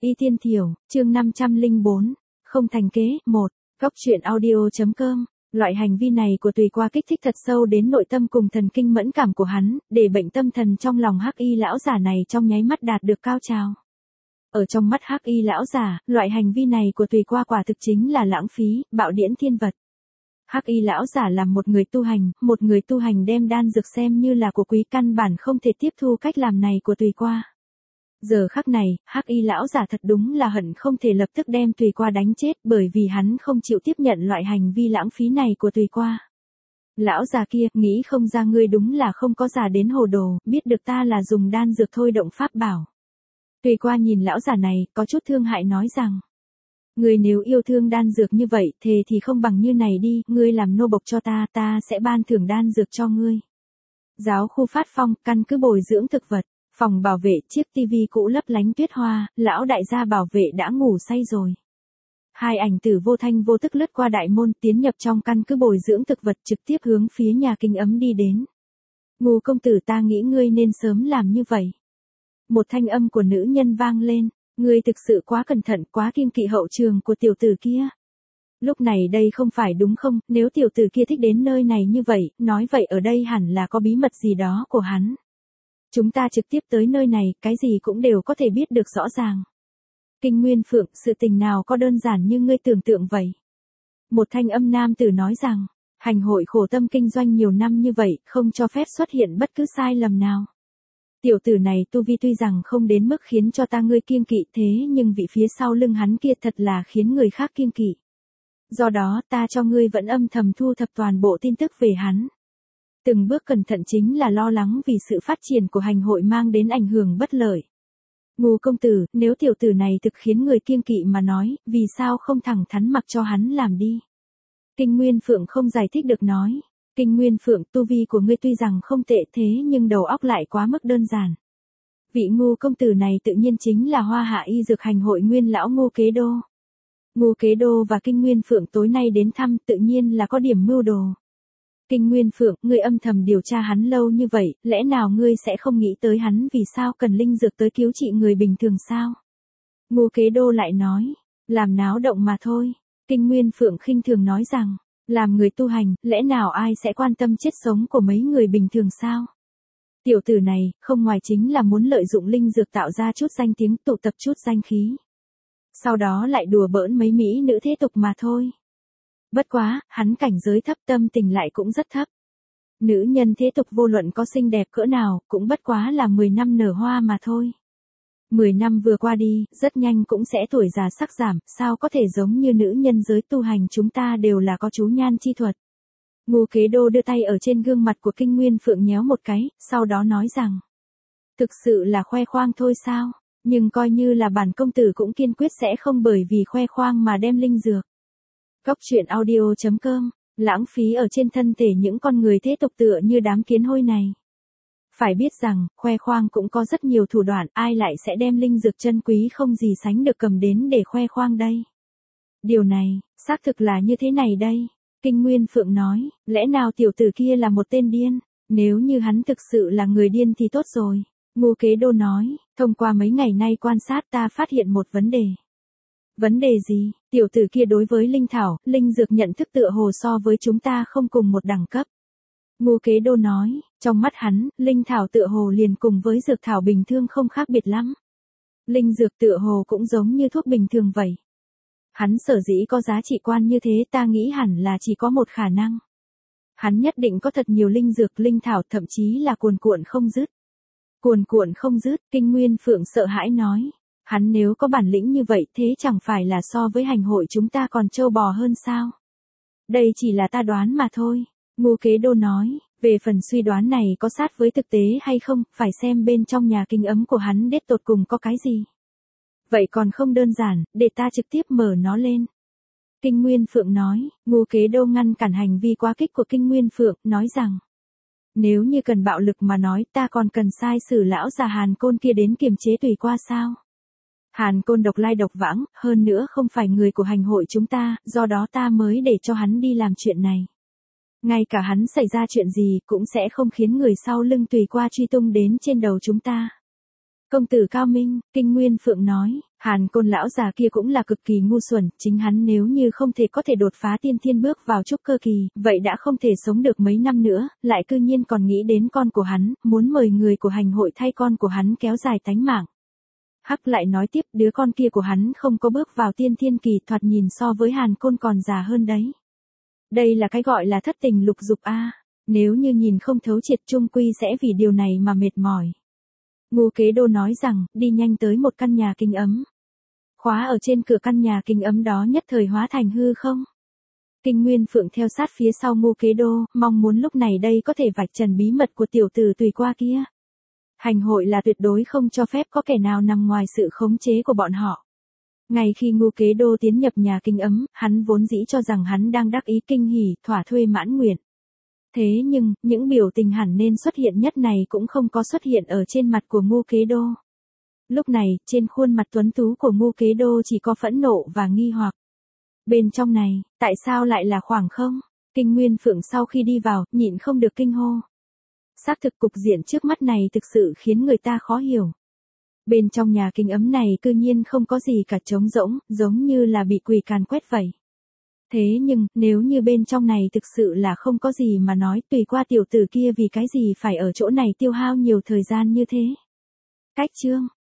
Y Tiên Thiểu, chương 504, không thành kế, 1, Góc truyện audio.com. Loại hành vi này của Tùy Qua kích thích thật sâu đến nội tâm cùng thần kinh mẫn cảm của hắn, để bệnh tâm thần trong lòng Hắc Y lão giả này trong nháy mắt đạt được cao trào. Ở trong mắt Hắc Y lão giả, loại hành vi này của Tùy Qua quả thực chính là lãng phí, bạo điễn thiên vật. Hắc Y lão giả là một người tu hành đem đan dược xem như là của quý, căn bản không thể tiếp thu cách làm này của Tùy Qua. Giờ khắc này, Hắc Y lão giả thật đúng là hận không thể lập tức đem Tùy Qua đánh chết, bởi vì hắn không chịu tiếp nhận loại hành vi lãng phí này của Tùy Qua. Lão già kia, nghĩ không ra ngươi đúng là không có già đến hồ đồ, biết được ta là dùng đan dược thôi động pháp bảo. Tùy Qua nhìn lão già này, có chút thương hại nói rằng: Ngươi nếu yêu thương đan dược như vậy, thề thì không bằng như này đi, ngươi làm nô bộc cho ta, ta sẽ ban thưởng đan dược cho ngươi. Giáo khu Phát Phong, căn cứ bồi dưỡng thực vật. Phòng bảo vệ, chiếc tivi cũ lấp lánh tuyết hoa, lão đại gia bảo vệ đã ngủ say rồi. Hai ảnh tử vô thanh vô tức lướt qua đại môn, tiến nhập trong căn cứ bồi dưỡng thực vật, trực tiếp hướng phía nhà Kinh Ấm đi đến. Ngô công tử, ta nghĩ ngươi nên sớm làm như vậy. Một thanh âm của nữ nhân vang lên, ngươi thực sự quá cẩn thận, quá kiêng kỵ hậu trường của tiểu tử kia. Lúc này đây không phải đúng không, nếu tiểu tử kia thích đến nơi này như vậy, nói vậy ở đây hẳn là có bí mật gì đó của hắn. Chúng ta trực tiếp tới nơi này, cái gì cũng đều có thể biết được rõ ràng. Kinh Nguyên Phượng, sự tình nào có đơn giản như ngươi tưởng tượng vậy? Một thanh âm nam tử nói rằng, hành hội khổ tâm kinh doanh nhiều năm như vậy, không cho phép xuất hiện bất cứ sai lầm nào. Tiểu tử này tu vi tuy rằng không đến mức khiến cho ta ngươi kiêng kỵ, thế nhưng vị phía sau lưng hắn kia thật là khiến người khác kiêng kỵ. Do đó ta cho ngươi vẫn âm thầm thu thập toàn bộ tin tức về hắn. Từng bước cẩn thận chính là lo lắng vì sự phát triển của hành hội mang đến ảnh hưởng bất lợi. Ngô công tử, nếu tiểu tử này thực khiến người kiêng kỵ mà nói, vì sao không thẳng thắn mặc cho hắn làm đi? Kinh Nguyên Phượng không giải thích được nói. Kinh Nguyên Phượng, tu vi của ngươi tuy rằng không tệ thế nhưng đầu óc lại quá mức đơn giản. Vị Ngô công tử này tự nhiên chính là Hoa Hạ Y Dược Hành hội nguyên lão Ngô Kế Đô. Ngô Kế Đô và Kinh Nguyên Phượng tối nay đến thăm tự nhiên là có điểm mưu đồ. Kinh Nguyên Phượng, ngươi âm thầm điều tra hắn lâu như vậy, lẽ nào ngươi sẽ không nghĩ tới hắn vì sao cần linh dược tới cứu trị người bình thường sao? Ngô Kế Đô lại nói, làm náo động mà thôi. Kinh Nguyên Phượng khinh thường nói rằng, làm người tu hành, lẽ nào ai sẽ quan tâm chết sống của mấy người bình thường sao? Tiểu tử này, không ngoài chính là muốn lợi dụng linh dược tạo ra chút danh tiếng, tụ tập chút danh khí. Sau đó lại đùa bỡn mấy mỹ nữ thế tục mà thôi. Bất quá, hắn cảnh giới thấp, tâm tình lại cũng rất thấp. Nữ nhân thế tục vô luận có xinh đẹp cỡ nào, cũng bất quá là 10 năm nở hoa mà thôi. 10 năm vừa qua đi, rất nhanh cũng sẽ tuổi già sắc giảm, sao có thể giống như nữ nhân giới tu hành chúng ta đều là có chú nhan chi thuật. Ngô Kế Đô đưa tay ở trên gương mặt của Kinh Nguyên Phượng nhéo một cái, sau đó nói rằng, thực sự là khoe khoang thôi sao, nhưng coi như là bản công tử cũng kiên quyết sẽ không bởi vì khoe khoang mà đem linh dược. Góc truyện audio.com, lãng phí ở trên thân thể những con người thế tục tựa như đám kiến hôi này. Phải biết rằng, khoe khoang cũng có rất nhiều thủ đoạn, ai lại sẽ đem linh dược chân quý không gì sánh được cầm đến để khoe khoang đây. Điều này, xác thực là như thế này đây. Kinh Nguyên Phượng nói, lẽ nào tiểu tử kia là một tên điên, nếu như hắn thực sự là người điên thì tốt rồi. Ngô Kế Đô nói, thông qua mấy ngày nay quan sát ta phát hiện một vấn đề. Vấn đề gì? Tiểu tử kia đối với linh thảo, linh dược nhận thức tựa hồ so với chúng ta không cùng một đẳng cấp. Ngô Kế Đô nói, trong mắt hắn, linh thảo tựa hồ liền cùng với dược thảo bình thường không khác biệt lắm. Linh dược tựa hồ cũng giống như thuốc bình thường vậy. Hắn sở dĩ có giá trị quan như thế, ta nghĩ hẳn là chỉ có một khả năng. Hắn nhất định có thật nhiều linh dược, linh thảo, thậm chí là cuồn cuộn không dứt. Cuồn cuộn không dứt, Kinh Nguyên Phượng sợ hãi nói. Hắn nếu có bản lĩnh như vậy thế chẳng phải là so với hành hội chúng ta còn trâu bò hơn sao? Đây chỉ là ta đoán mà thôi. Ngô Kế Đô nói, về phần suy đoán này có sát với thực tế hay không, phải xem bên trong nhà Kinh Ấm của hắn đết tột cùng có cái gì. Vậy còn không đơn giản, để ta trực tiếp mở nó lên. Kinh Nguyên Phượng nói, Ngô Kế Đô ngăn cản hành vi quá kích của Kinh Nguyên Phượng, nói rằng, nếu như cần bạo lực mà nói ta còn cần sai sử lão già Hàn Côn kia đến kiềm chế Tùy Qua sao? Hàn Côn độc lai độc vãng, hơn nữa không phải người của hành hội chúng ta, do đó ta mới để cho hắn đi làm chuyện này. Ngay cả hắn xảy ra chuyện gì cũng sẽ không khiến người sau lưng Tùy Qua truy tung đến trên đầu chúng ta. Công tử cao minh, Kinh Nguyên Phượng nói, Hàn Côn lão già kia cũng là cực kỳ ngu xuẩn, chính hắn nếu như không có thể đột phá tiên thiên bước vào trúc cơ kỳ, vậy đã không thể sống được mấy năm nữa, lại cư nhiên còn nghĩ đến con của hắn, muốn mời người của hành hội thay con của hắn kéo dài tánh mạng. Hắc lại nói tiếp, đứa con kia của hắn không có bước vào tiên thiên kỳ, thoạt nhìn so với Hàn Côn còn già hơn đấy. Đây là cái gọi là thất tình lục dục a. Nếu như nhìn không thấu triệt chung quy sẽ vì điều này mà mệt mỏi. Ngô Kế Đô nói rằng, đi nhanh tới một căn nhà kinh ấm. Khóa ở trên cửa căn nhà kinh ấm đó nhất thời hóa thành hư không. Kinh Nguyên Phượng theo sát phía sau Ngô Kế Đô, mong muốn lúc này đây có thể vạch trần bí mật của tiểu tử Tùy Qua kia. Hành hội là tuyệt đối không cho phép có kẻ nào nằm ngoài sự khống chế của bọn họ. Ngay khi Ngô Kế Đô tiến nhập nhà kinh ấm, hắn vốn dĩ cho rằng hắn đang đắc ý kinh hỉ, thỏa thuê mãn nguyện. Thế nhưng, những biểu tình hẳn nên xuất hiện nhất này cũng không có xuất hiện ở trên mặt của Ngô Kế Đô. Lúc này, trên khuôn mặt tuấn tú của Ngô Kế Đô chỉ có phẫn nộ và nghi hoặc. Bên trong này, tại sao lại là khoảng không? Kinh Nguyên Phượng sau khi đi vào, nhịn không được kinh hô. Xác thực cục diện trước mắt này thực sự khiến người ta khó hiểu. Bên trong nhà kinh ấm này cư nhiên không có gì cả trống rỗng, giống như là bị quỷ càn quét vậy. Thế nhưng, nếu như bên trong này thực sự là không có gì mà nói, Tùy Qua tiểu tử kia vì cái gì phải ở chỗ này tiêu hao nhiều thời gian như thế? Cách chương